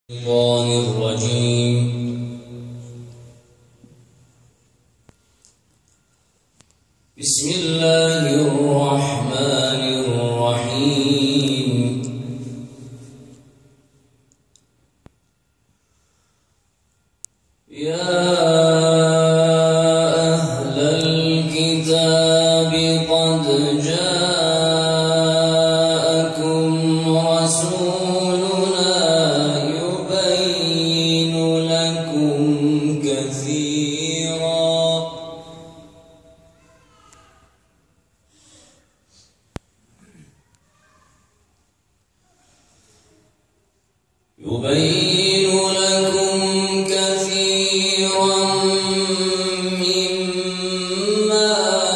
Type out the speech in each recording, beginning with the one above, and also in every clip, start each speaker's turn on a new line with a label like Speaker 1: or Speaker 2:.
Speaker 1: الشيطان الرجيم. بسم الله الرحمن الرحيم. يا أهل الكتاب قد جاءكم رسولنا يبين لكم كثيرا مما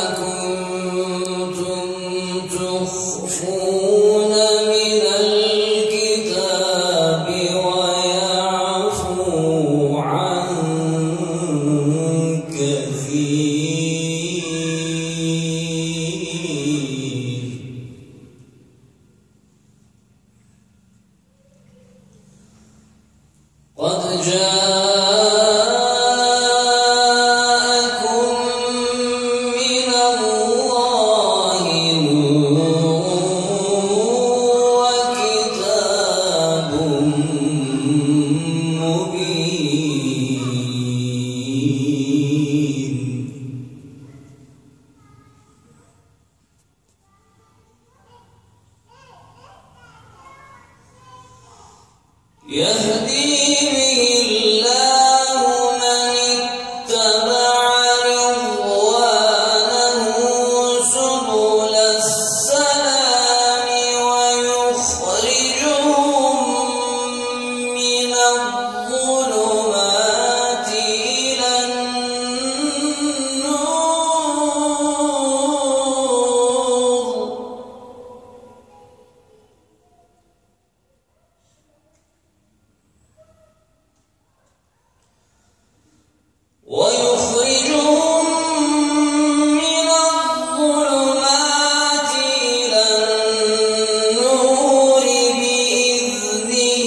Speaker 1: كنتم تخفون من الكتاب ويعفو عن كثير. قد جاءكم من الله نور وكتاب مبين. يهدي به الله من اتبع رضوانه سبل السلام ويخرجهم من الظلمات إلى النور. ويخرجهم من الظلمات إلى النور بإذنه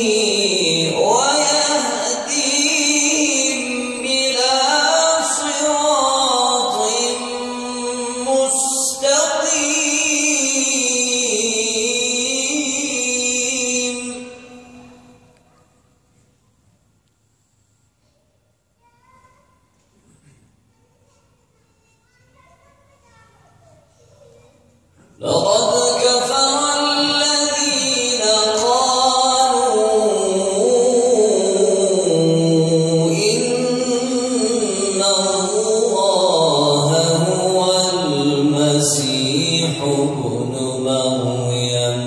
Speaker 1: ويهديهم إلى صراط مستقيم. لقد كفر الذين قالوا إن الله هو المسيح ابن مريم.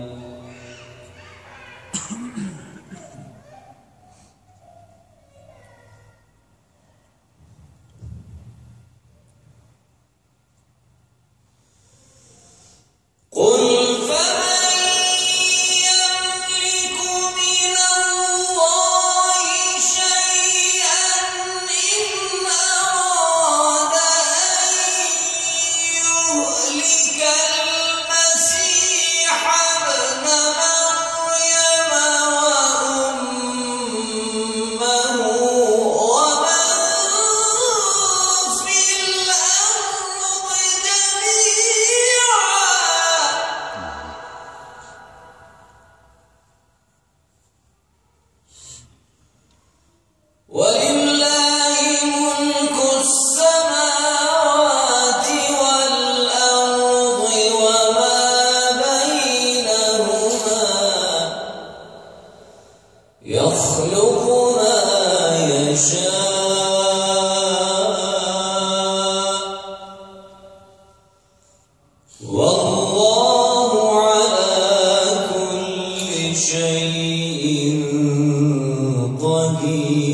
Speaker 1: قل فمن يملك من الله شيئا إن أراد أن يهلك المسيح ابن مريم وأمه ومن في الأرض جميعا ولله ملك السماوات والأرض وما بينهما يخلق ما يشاء والله على كل شيء قدير.